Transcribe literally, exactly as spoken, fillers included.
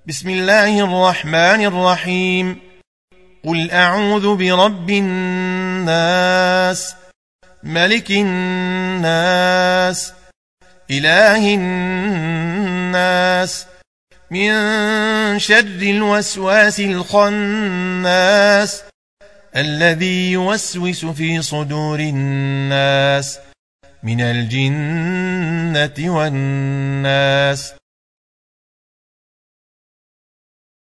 بسم الله الرحمن الرحيم. قل أعوذ برب الناس، ملك الناس، إله الناس، من شر الوسواس الخناس الذي يوسوس في صدور الناس من الجنة والناس.